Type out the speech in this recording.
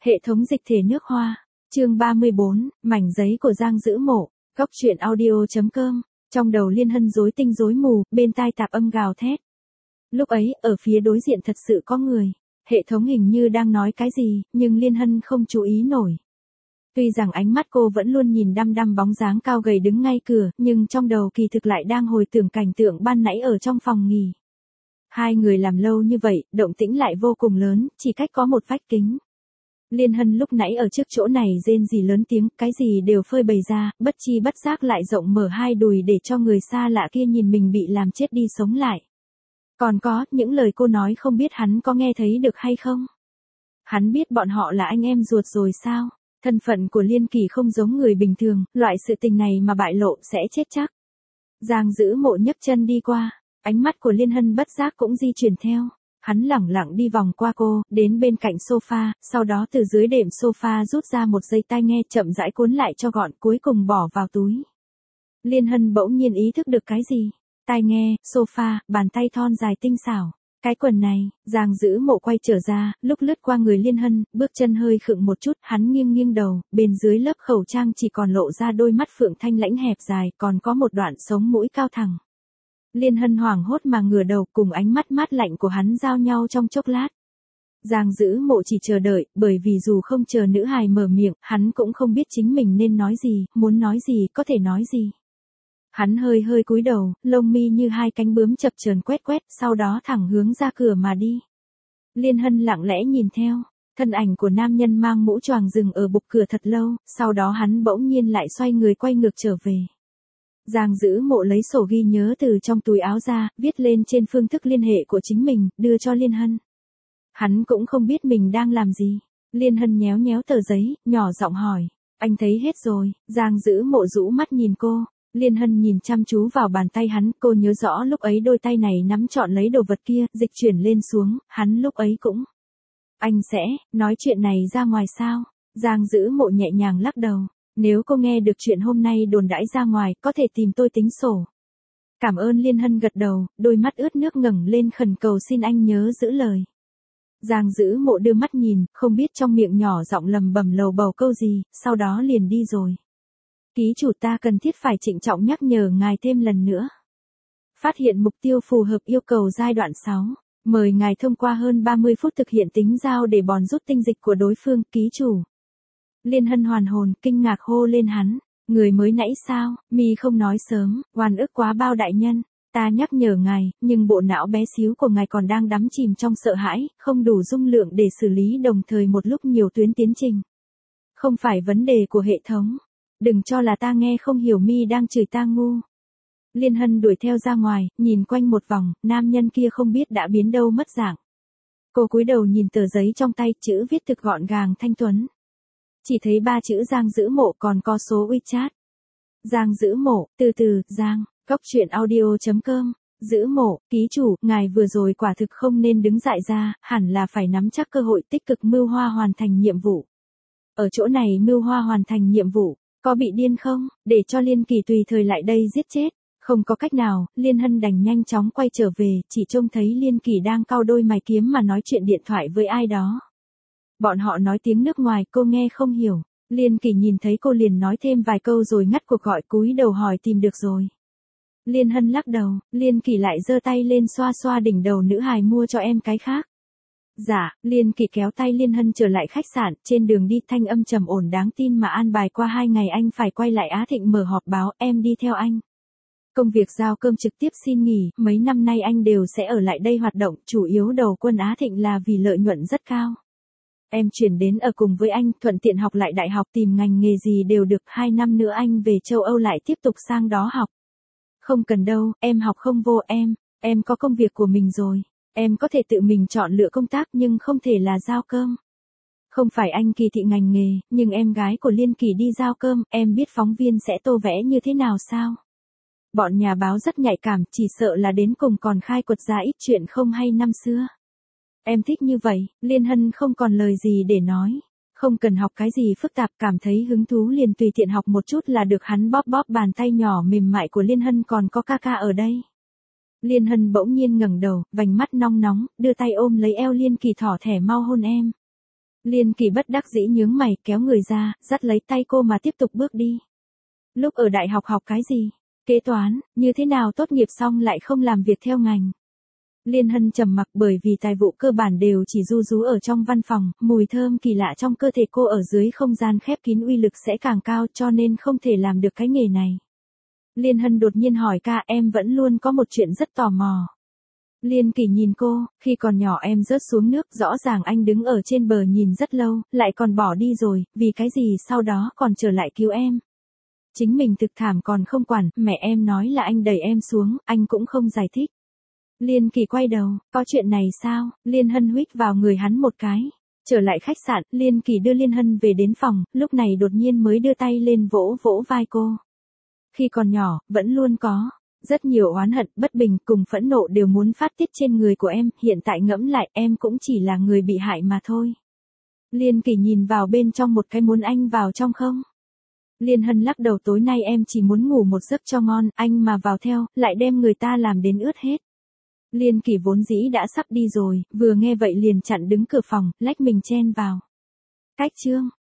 Hệ thống dịch thể nước hoa. Chương 34, mảnh giấy của Giang Dữ Mộ. Góc truyện audio.com. Trong đầu Liên Hân rối tinh rối mù, bên tai tạp âm gào thét. Lúc ấy, ở phía đối diện thật sự có người. Hệ thống hình như đang nói cái gì, nhưng Liên Hân không chú ý nổi. Tuy rằng ánh mắt cô vẫn luôn nhìn đăm đăm bóng dáng cao gầy đứng ngay cửa, nhưng trong đầu kỳ thực lại đang hồi tưởng cảnh tượng ban nãy ở trong phòng nghỉ. Hai người làm lâu như vậy, động tĩnh lại vô cùng lớn, chỉ cách có một vách kính. Liên Hân lúc nãy ở trước chỗ này rên rỉ lớn tiếng, cái gì đều phơi bày ra, bất chi bất giác lại rộng mở hai đùi để cho người xa lạ kia nhìn mình bị làm chết đi sống lại. Còn có, những lời cô nói không biết hắn có nghe thấy được hay không? Hắn biết bọn họ là anh em ruột rồi sao? Thân phận của Liên Kỳ không giống người bình thường, loại sự tình này mà bại lộ sẽ chết chắc. Giang Dữ Mộ nhấc chân đi qua, ánh mắt của Liên Hân bất giác cũng di chuyển theo. Hắn lẳng lặng đi vòng qua cô, đến bên cạnh sofa, sau đó từ dưới đệm sofa rút ra một dây tai nghe chậm rãi cuốn lại cho gọn, cuối cùng bỏ vào túi. Liên Hân bỗng nhiên ý thức được cái gì? Tai nghe, sofa, bàn tay thon dài tinh xảo. Cái quần này, Giang Dữ Mộ quay trở ra, lúc lướt qua người Liên Hân, bước chân hơi khựng một chút, hắn nghiêng nghiêng đầu, bên dưới lớp khẩu trang chỉ còn lộ ra đôi mắt phượng thanh lãnh hẹp dài, còn có một đoạn sống mũi cao thẳng. Liên Hân hoảng hốt mà ngửa đầu, cùng ánh mắt mát lạnh của hắn giao nhau trong chốc lát. Giang Dữ Mộ chỉ chờ đợi, bởi vì dù không chờ nữ hài mở miệng, hắn cũng không biết chính mình nên nói gì, muốn nói gì, có thể nói gì. Hắn hơi hơi cúi đầu, lông mi như hai cánh bướm chập chờn quét quét, sau đó thẳng hướng ra cửa mà đi. Liên Hân lặng lẽ nhìn theo, thân ảnh của nam nhân mang mũ choàng dừng ở bục cửa thật lâu, sau đó hắn bỗng nhiên lại xoay người quay ngược trở về. Giang Dữ Mộ lấy sổ ghi nhớ từ trong túi áo ra, viết lên trên phương thức liên hệ của chính mình, đưa cho Liên Hân. Hắn cũng không biết mình đang làm gì. Liên Hân nhéo nhéo tờ giấy, nhỏ giọng hỏi, anh thấy hết rồi. Giang Dữ Mộ rũ mắt nhìn cô. Liên Hân nhìn chăm chú vào bàn tay hắn, cô nhớ rõ lúc ấy đôi tay này nắm trọn lấy đồ vật kia, dịch chuyển lên xuống, hắn lúc ấy cũng. Anh sẽ, nói chuyện này ra ngoài sao? Giang Dữ Mộ nhẹ nhàng lắc đầu. Nếu cô nghe được chuyện hôm nay đồn đãi ra ngoài, có thể tìm tôi tính sổ. Cảm ơn. Liên Hân gật đầu, đôi mắt ướt nước ngẩng lên khẩn cầu xin anh nhớ giữ lời. Giang Dữ Mộ đưa mắt nhìn, không biết trong miệng nhỏ giọng lầm bầm lầu bầu câu gì, sau đó liền đi rồi. Ký chủ, ta cần thiết phải trịnh trọng nhắc nhở ngài thêm lần nữa. Phát hiện mục tiêu phù hợp yêu cầu giai đoạn 6. Mời ngài thông qua hơn 30 phút thực hiện tính giao để bòn rút tinh dịch của đối phương, ký chủ. Liên Hân hoàn hồn, kinh ngạc hô lên hắn. Người mới nãy sao, mi không nói sớm, oan ức quá bao đại nhân. Ta nhắc nhở ngài, nhưng bộ não bé xíu của ngài còn đang đắm chìm trong sợ hãi, không đủ dung lượng để xử lý đồng thời một lúc nhiều tuyến tiến trình. Không phải vấn đề của hệ thống. Đừng cho là ta nghe không hiểu, mi đang chửi ta ngu. Liên Hân đuổi theo ra ngoài, nhìn quanh một vòng, nam nhân kia không biết đã biến đâu mất dạng. Cô cúi đầu nhìn tờ giấy trong tay, chữ viết thực gọn gàng thanh tuấn. Chỉ thấy 3 chữ Giang Dữ Mộ, còn có số WeChat. Giang Dữ Mộ, từ từ, Giang, góc truyện audio.com. Dữ Mộ, ký chủ, ngài vừa rồi quả thực không nên đứng dại ra, hẳn là phải nắm chắc cơ hội tích cực mưu hoa hoàn thành nhiệm vụ. Ở chỗ này mưu hoa hoàn thành nhiệm vụ, có bị điên không, để cho Liên Kỳ tùy thời lại đây giết chết. Không có cách nào, Liên Hân đành nhanh chóng quay trở về, chỉ trông thấy Liên Kỳ đang cau đôi mày kiếm mà nói chuyện điện thoại với ai đó. Bọn họ nói tiếng nước ngoài, cô nghe không hiểu. Liên Kỳ nhìn thấy cô liền nói thêm vài câu rồi ngắt cuộc gọi, cúi đầu hỏi tìm được rồi. Liên Hân lắc đầu, Liên Kỳ lại giơ tay lên xoa xoa đỉnh đầu nữ hài, mua cho em cái khác. Dạ, Liên Kỳ kéo tay Liên Hân trở lại khách sạn, trên đường đi thanh âm trầm ổn đáng tin mà an bài, qua 2 ngày anh phải quay lại Á Thịnh mở họp báo, em đi theo anh. Công việc giao cơm trực tiếp xin nghỉ, mấy năm nay anh đều sẽ ở lại đây hoạt động, chủ yếu đầu quân Á Thịnh là vì lợi nhuận rất cao. Em chuyển đến ở cùng với anh, thuận tiện học lại đại học, tìm ngành nghề gì đều được, 2 năm nữa anh về châu Âu lại tiếp tục sang đó học. Không cần đâu, em học không vô, em có công việc của mình rồi. Em có thể tự mình chọn lựa công tác nhưng không thể là giao cơm. Không phải anh kỳ thị ngành nghề, nhưng em gái của Liên Kỳ đi giao cơm, em biết phóng viên sẽ tô vẽ như thế nào sao? Bọn nhà báo rất nhạy cảm, chỉ sợ là đến cùng còn khai quật ra ít chuyện không hay năm xưa. Em thích như vậy. Liên Hân không còn lời gì để nói. Không cần học cái gì phức tạp, cảm thấy hứng thú liền tùy tiện học một chút là được. Hắn bóp bóp bàn tay nhỏ mềm mại của Liên Hân, còn có ca ca ở đây. Liên Hân bỗng nhiên ngẩng đầu, vành mắt nong nóng, đưa tay ôm lấy eo Liên Kỳ, thỏ thẻ mau hôn em. Liên Kỳ bất đắc dĩ nhướng mày, kéo người ra, dắt lấy tay cô mà tiếp tục bước đi. Lúc ở đại học học cái gì? Kế toán, như thế nào tốt nghiệp xong lại không làm việc theo ngành? Liên Hân trầm mặc, bởi vì tài vụ cơ bản đều chỉ ru rú ở trong văn phòng, mùi thơm kỳ lạ trong cơ thể cô ở dưới không gian khép kín uy lực sẽ càng cao, cho nên không thể làm được cái nghề này. Liên Hân đột nhiên hỏi ca, em vẫn luôn có một chuyện rất tò mò. Liên Kỳ nhìn cô, khi còn nhỏ em rớt xuống nước, rõ ràng anh đứng ở trên bờ nhìn rất lâu, lại còn bỏ đi rồi, vì cái gì sau đó còn trở lại cứu em. Chính mình thực thảm còn không quản, mẹ em nói là anh đẩy em xuống, anh cũng không giải thích. Liên Kỳ quay đầu, có chuyện này sao? Liên Hân huých vào người hắn một cái. Trở lại khách sạn, Liên Kỳ đưa Liên Hân về đến phòng, lúc này đột nhiên mới đưa tay lên vỗ vỗ vai cô. Khi còn nhỏ, vẫn luôn có rất nhiều oán hận, bất bình, cùng phẫn nộ đều muốn phát tiết trên người của em, hiện tại ngẫm lại, em cũng chỉ là người bị hại mà thôi. Liên Kỳ nhìn vào bên trong một cái, muốn anh vào trong không? Liên Hân lắc đầu, tối nay em chỉ muốn ngủ một giấc cho ngon, anh mà vào theo, lại đem người ta làm đến ướt hết. Liên Kỳ vốn dĩ đã sắp đi rồi, vừa nghe vậy liền chặn đứng cửa phòng, lách mình chen vào. Cách chương